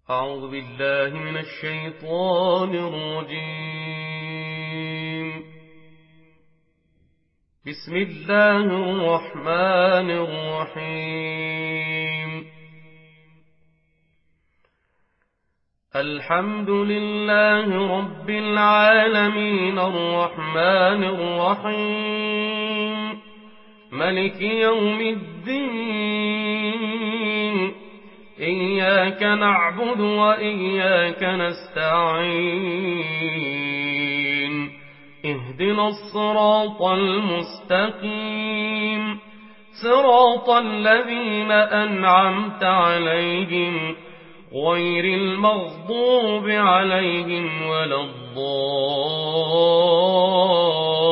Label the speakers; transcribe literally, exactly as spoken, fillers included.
Speaker 1: أعوذ بالله من الشيطان الرجيم. بسم الله الرحمن الرحيم. الحمد لله رب العالمين الرحمن الرحيم ملك يوم الدين. إياك نعبد وإياك نستعين. اهدنا الصراط المستقيم صراط الذين أنعمت عليهم غير المغضوب عليهم ولا الضالين.